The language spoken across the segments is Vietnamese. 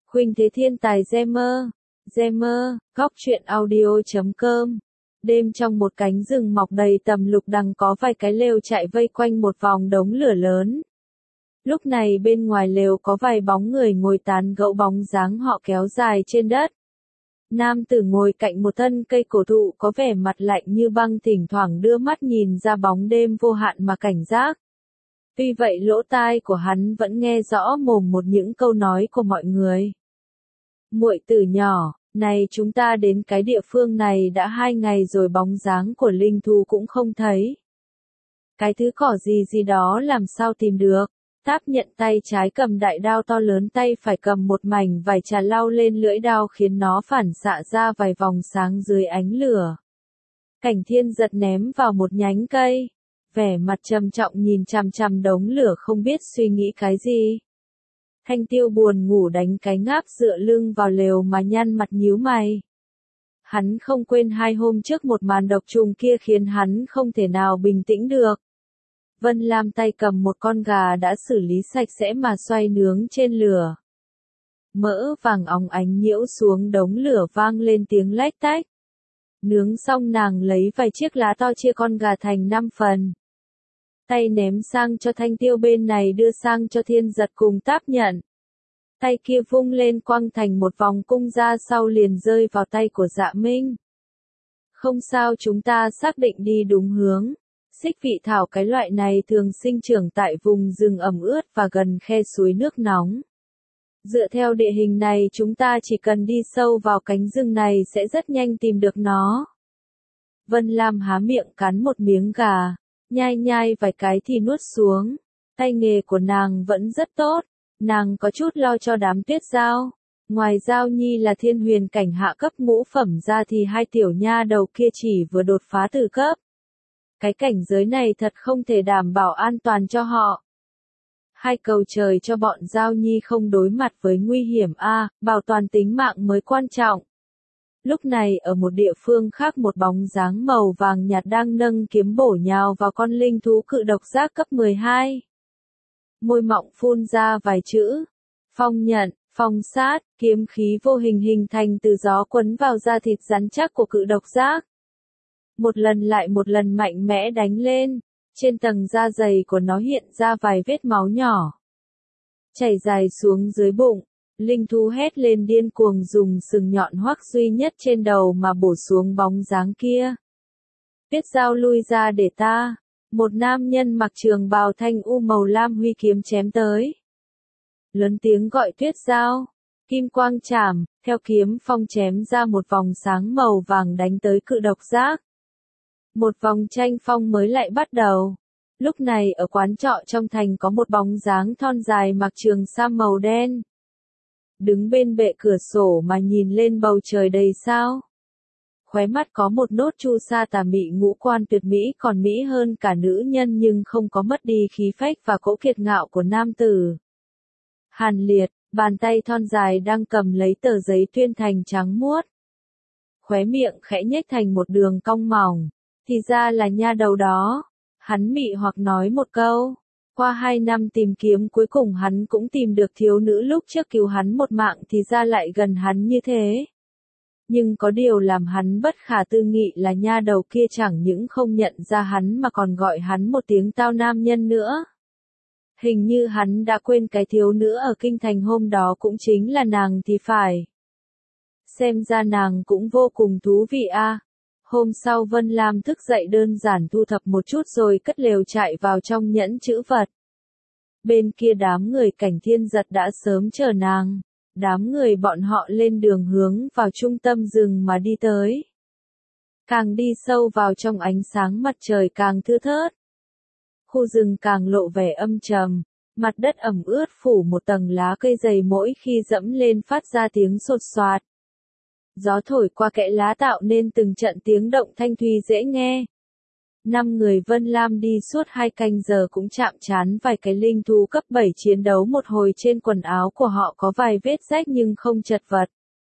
Khuynh Thế Thiên Tài Gamer, góc truyện audio.com. Đêm trong một cánh rừng mọc đầy tầm lục đằng có vài cái lều chạy vây quanh một vòng đống lửa lớn. Lúc này bên ngoài lều có vài bóng người ngồi tán gẫu, bóng dáng họ kéo dài trên đất. Nam tử ngồi cạnh một thân cây cổ thụ có vẻ mặt lạnh như băng, thỉnh thoảng đưa mắt nhìn ra bóng đêm vô hạn mà cảnh giác. Tuy vậy lỗ tai của hắn vẫn nghe rõ mồm một những câu nói của mọi người. Muội tử nhỏ, này chúng ta đến cái địa phương này đã 2 ngày rồi, bóng dáng của linh thú cũng không thấy. Cái thứ cỏ gì đó làm sao tìm được? Táp Nhận tay trái cầm đại đao to lớn, tay phải cầm một mảnh vải trà lau lên lưỡi đao khiến nó phản xạ ra vài vòng sáng dưới ánh lửa. Cảnh Thiên giật ném vào một nhánh cây, vẻ mặt trầm trọng nhìn chằm chằm đống lửa không biết suy nghĩ cái gì. Thanh Tiêu buồn ngủ đánh cái ngáp dựa lưng vào lều mà nhăn mặt nhíu mày. Hắn không quên 2 hôm trước một màn độc trùng kia khiến hắn không thể nào bình tĩnh được. Vân Lam tay cầm một con gà đã xử lý sạch sẽ mà xoay nướng trên lửa. Mỡ vàng óng ánh nhiễu xuống đống lửa vang lên tiếng lách tách. Nướng xong nàng lấy vài chiếc lá to chia con gà thành 5 phần. Tay ném sang cho Thanh Tiêu, bên này đưa sang cho Thiên Giật cùng Táp Nhận. Tay kia vung lên quăng thành một vòng cung ra sau liền rơi vào tay của Dạ Minh. Không sao, chúng ta xác định đi đúng hướng. Xích vị thảo cái loại này thường sinh trưởng tại vùng rừng ẩm ướt và gần khe suối nước nóng. Dựa theo địa hình này chúng ta chỉ cần đi sâu vào cánh rừng này sẽ rất nhanh tìm được nó. Vân Lam há miệng cắn một miếng gà, nhai vài cái thì nuốt xuống. Tay nghề của nàng vẫn rất tốt, nàng có chút lo cho đám Tuyết Giao. Ngoài Giao Nhi là thiên huyền cảnh hạ cấp ngũ phẩm ra thì 2 tiểu nha đầu kia chỉ vừa đột phá từ cấp. Cái cảnh giới này thật không thể đảm bảo an toàn cho họ. Hai cầu trời cho bọn Giao Nhi không đối mặt với nguy hiểm bảo toàn tính mạng mới quan trọng. Lúc này ở một địa phương khác, một bóng dáng màu vàng nhạt đang nâng kiếm bổ nhào vào con linh thú cự độc giác cấp 12. Môi mọng phun ra vài chữ: phong nhận, phong sát, kiếm khí vô hình hình thành từ gió quấn vào da thịt rắn chắc của cự độc giác. Một lần lại một lần mạnh mẽ đánh lên, trên tầng da dày của nó hiện ra vài vết máu nhỏ, chảy dài xuống dưới bụng. Linh thú hét lên điên cuồng, dùng sừng nhọn hoắc duy nhất trên đầu mà bổ xuống bóng dáng kia. Tuyết Giao lui ra để ta. Một nam nhân mặc trường bào thanh u màu lam huy kiếm chém tới. Lớn tiếng gọi Tuyết Giao. Kim quang chảm, theo kiếm phong chém ra một vòng sáng màu vàng đánh tới cự độc giác. Một vòng tranh phong mới lại bắt đầu. Lúc này ở quán trọ trong thành có một bóng dáng thon dài mặc trường sam màu đen. Đứng bên bệ cửa sổ mà nhìn lên bầu trời đầy sao. Khóe mắt có một nốt chu sa tà mị, ngũ quan tuyệt mỹ, còn mỹ hơn cả nữ nhân nhưng không có mất đi khí phách và cỗ kiệt ngạo của nam tử. Hàn Liệt, bàn tay thon dài đang cầm lấy tờ giấy tuyên thành trắng muốt. Khóe miệng khẽ nhếch thành một đường cong mỏng. Thì ra là nha đầu đó. Hắn mị hoặc nói một câu. Qua 2 năm tìm kiếm cuối cùng hắn cũng tìm được thiếu nữ lúc trước cứu hắn một mạng, thì ra lại gần hắn như thế. Nhưng có điều làm hắn bất khả tư nghị là nha đầu kia chẳng những không nhận ra hắn mà còn gọi hắn một tiếng tao nam nhân nữa. Hình như hắn đã quên cái thiếu nữ ở kinh thành hôm đó cũng chính là nàng thì phải. Xem ra nàng cũng vô cùng thú vị Hôm sau Vân Lam thức dậy đơn giản thu thập một chút rồi cất lều chạy vào trong nhẫn chữ vật. Bên kia đám người Cảnh Thiên Giật đã sớm chờ nàng. Đám người bọn họ lên đường hướng vào trung tâm rừng mà đi tới. Càng đi sâu vào trong ánh sáng mặt trời càng thưa thớt. Khu rừng càng lộ vẻ âm trầm, mặt đất ẩm ướt phủ một tầng lá cây dày, mỗi khi dẫm lên phát ra tiếng xột xoạt. Gió thổi qua kẽ lá tạo nên từng trận tiếng động thanh thúy dễ nghe. 5 người Vân Lam đi suốt 2 canh giờ cũng chạm trán vài cái linh thú cấp 7 chiến đấu một hồi, trên quần áo của họ có vài vết rách nhưng không chật vật.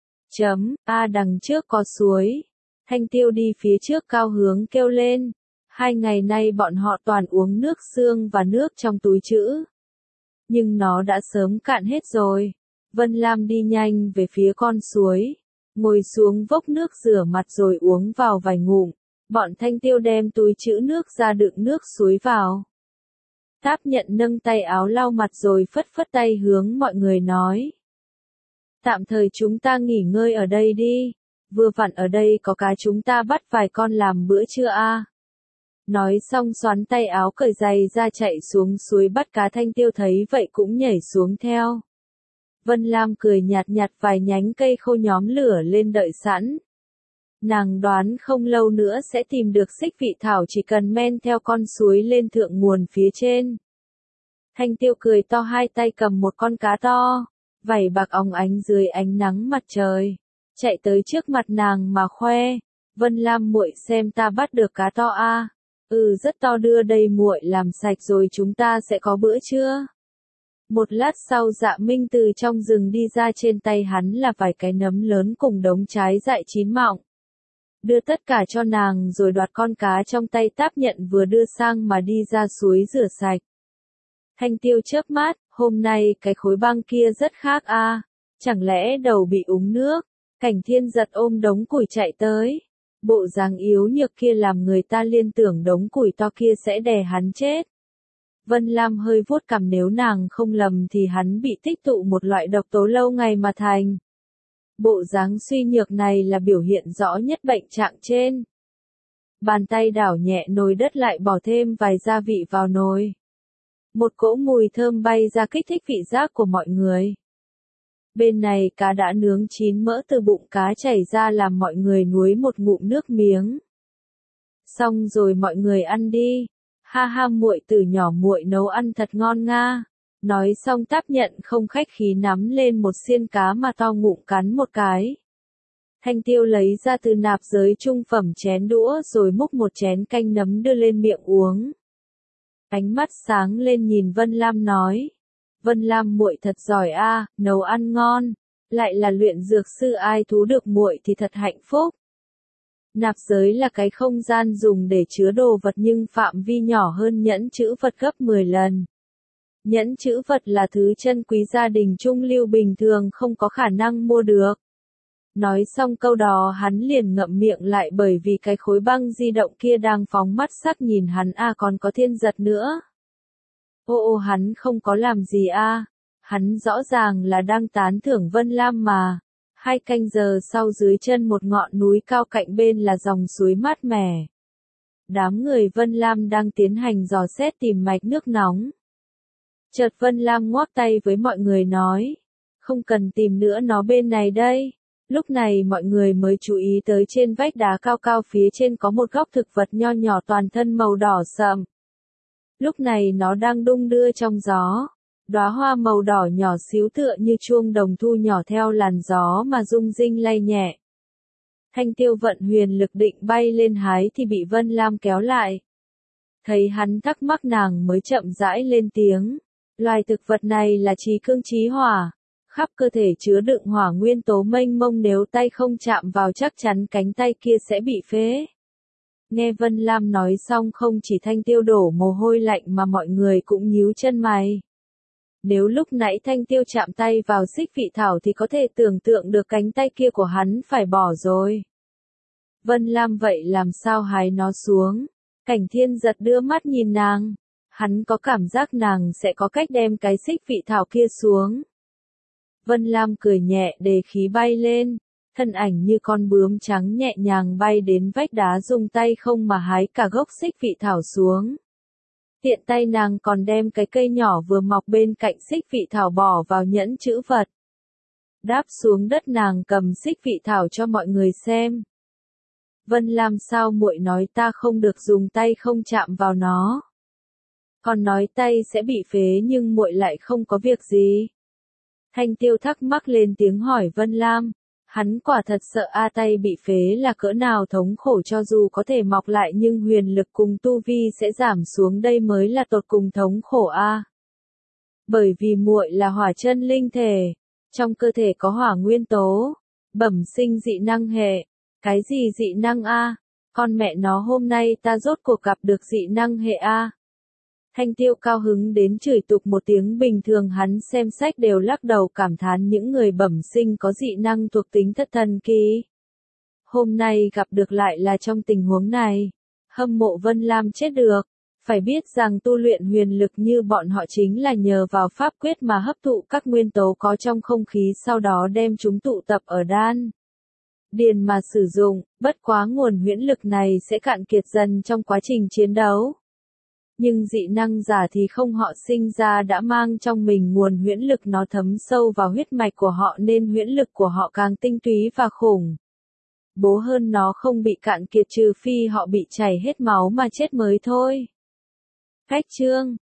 Đằng trước có suối. Thanh Tiêu đi phía trước cao hứng kêu lên. 2 ngày nay bọn họ toàn uống nước xương và nước trong túi trữ. Nhưng nó đã sớm cạn hết rồi. Vân Lam đi nhanh về phía con suối, ngồi xuống vốc nước rửa mặt rồi uống vào vài ngụm. Bọn Thanh Tiêu đem túi trữ nước ra đựng nước suối vào. Táp Nhận nâng tay áo lau mặt rồi phất phất tay hướng mọi người nói. Tạm thời chúng ta nghỉ ngơi ở đây đi, vừa vặn ở đây có cá chúng ta bắt vài con làm bữa trưa a. Nói xong xoắn tay áo cởi giày ra chạy xuống suối bắt cá. Thanh Tiêu thấy vậy cũng nhảy xuống theo. Vân Lam cười nhạt nhạt vài nhánh cây khô nhóm lửa lên đợi sẵn. Nàng đoán không lâu nữa sẽ tìm được xích vị thảo, chỉ cần men theo con suối lên thượng nguồn phía trên. Thanh Tiêu cười to, hai tay cầm một con cá to, vảy bạc óng ánh dưới ánh nắng mặt trời, chạy tới trước mặt nàng mà khoe. Vân Lam muội xem ta bắt được cá to a. Rất to, đưa đây muội làm sạch rồi chúng ta sẽ có bữa trưa. Một lát sau Dạ Minh từ trong rừng đi ra, trên tay hắn là vài cái nấm lớn cùng đống trái dại chín mọng. Đưa tất cả cho nàng rồi đoạt con cá trong tay Táp Nhận vừa đưa sang mà đi ra suối rửa sạch. Thanh Tiêu chớp mắt, hôm nay cái khối băng kia rất khác a, chẳng lẽ đầu bị úng nước? Cảnh Thiên Giật ôm đống củi chạy tới. Bộ dáng yếu nhược kia làm người ta liên tưởng đống củi to kia sẽ đè hắn chết. Vân Lam hơi vuốt cằm, nếu nàng không lầm thì hắn bị tích tụ một loại độc tố lâu ngày mà thành. Bộ dáng suy nhược này là biểu hiện rõ nhất bệnh trạng trên. Bàn tay đảo nhẹ nồi đất, lại bỏ thêm vài gia vị vào nồi. Một cỗ mùi thơm bay ra kích thích vị giác của mọi người. Bên này cá đã nướng chín, mỡ từ bụng cá chảy ra làm mọi người nuối một ngụm nước miếng. Xong rồi mọi người ăn đi. Ha ha, muội từ nhỏ muội nấu ăn thật ngon nga. Nói xong Táp Nhận không khách khí nắm lên một xiên cá mà to ngụm cắn một cái. Thanh Tiêu lấy ra từ nạp giới trung phẩm chén đũa rồi múc một chén canh nấm đưa lên miệng uống. Ánh mắt sáng lên nhìn Vân Lam nói. Vân Lam muội thật giỏi a, nấu ăn ngon, lại là luyện dược sư, ai thú được muội thì thật hạnh phúc. Nạp giới là cái không gian dùng để chứa đồ vật nhưng phạm vi nhỏ hơn nhẫn chữ vật gấp 10 lần. Nhẫn chữ vật là thứ chân quý gia đình trung lưu bình thường không có khả năng mua được. Nói xong câu đó hắn liền ngậm miệng lại, bởi vì cái khối băng di động kia đang phóng mắt sắc nhìn hắn còn có Thiên Giật nữa. Ô hắn không có làm gì hắn rõ ràng là đang tán thưởng Vân Lam mà. 2 canh giờ sau, dưới chân một ngọn núi cao cạnh bên là dòng suối mát mẻ. Đám người Vân Lam đang tiến hành dò xét tìm mạch nước nóng. Chợt Vân Lam ngoắc tay với mọi người nói, không cần tìm nữa, nó bên này đây. Lúc này mọi người mới chú ý tới trên vách đá cao cao phía trên có một góc thực vật nho nhỏ toàn thân màu đỏ sậm. Lúc này nó đang đung đưa trong gió. Đóa hoa màu đỏ nhỏ xíu tựa như chuông đồng thu nhỏ theo làn gió mà rung rinh lay nhẹ. Thanh Tiêu vận huyền lực định bay lên hái thì bị Vân Lam kéo lại. Thấy hắn thắc mắc nàng mới chậm rãi lên tiếng. Loài thực vật này là trì cương chí hỏa. Khắp cơ thể chứa đựng hỏa nguyên tố mênh mông, nếu tay không chạm vào chắc chắn cánh tay kia sẽ bị phế. Nghe Vân Lam nói xong, không chỉ Thanh Tiêu đổ mồ hôi lạnh mà mọi người cũng nhíu chân mày. Nếu lúc nãy Thanh Tiêu chạm tay vào xích vị thảo thì có thể tưởng tượng được cánh tay kia của hắn phải bỏ rồi. Vân Lam vậy làm sao hái nó xuống? Cảnh Thiên Giật đưa mắt nhìn nàng. Hắn có cảm giác nàng sẽ có cách đem cái xích vị thảo kia xuống. Vân Lam cười nhẹ, đề khí bay lên. Thân ảnh như con bướm trắng nhẹ nhàng bay đến vách đá, dùng tay không mà hái cả gốc xích vị thảo xuống. Tiện tay nàng còn đem cái cây nhỏ vừa mọc bên cạnh xích vị thảo bỏ vào nhẫn chữ vật. Đáp xuống đất, nàng cầm xích vị thảo cho mọi người xem. Vân Lam, sao muội nói ta không được dùng tay không chạm vào nó? Còn nói tay sẽ bị phế nhưng muội lại không có việc gì. Thanh Tiêu thắc mắc lên tiếng hỏi Vân Lam. Hắn quả thật sợ tay bị phế là cỡ nào thống khổ, cho dù có thể mọc lại nhưng huyền lực cùng tu vi sẽ giảm xuống, đây mới là tột cùng thống khổ Bởi vì muội là hỏa chân linh thể, trong cơ thể có hỏa nguyên tố, bẩm sinh dị năng hệ. Cái gì dị năng Con mẹ nó, hôm nay ta rốt cuộc gặp được dị năng hệ Thanh Tiêu cao hứng đến chửi tục một tiếng, bình thường hắn xem sách đều lắc đầu cảm thán những người bẩm sinh có dị năng thuộc tính thất thần kỳ. Hôm nay gặp được lại là trong tình huống này. Hâm mộ Vân Lam chết được. Phải biết rằng tu luyện huyền lực như bọn họ chính là nhờ vào pháp quyết mà hấp thụ các nguyên tố có trong không khí, sau đó đem chúng tụ tập ở đan điền mà sử dụng, bất quá nguồn huyễn lực này sẽ cạn kiệt dần trong quá trình chiến đấu. Nhưng dị năng giả thì không, họ sinh ra đã mang trong mình nguồn huyễn lực, nó thấm sâu vào huyết mạch của họ nên huyễn lực của họ càng tinh túy và khủng bố hơn, nó không bị cạn kiệt trừ phi họ bị chảy hết máu mà chết mới thôi. Khách chương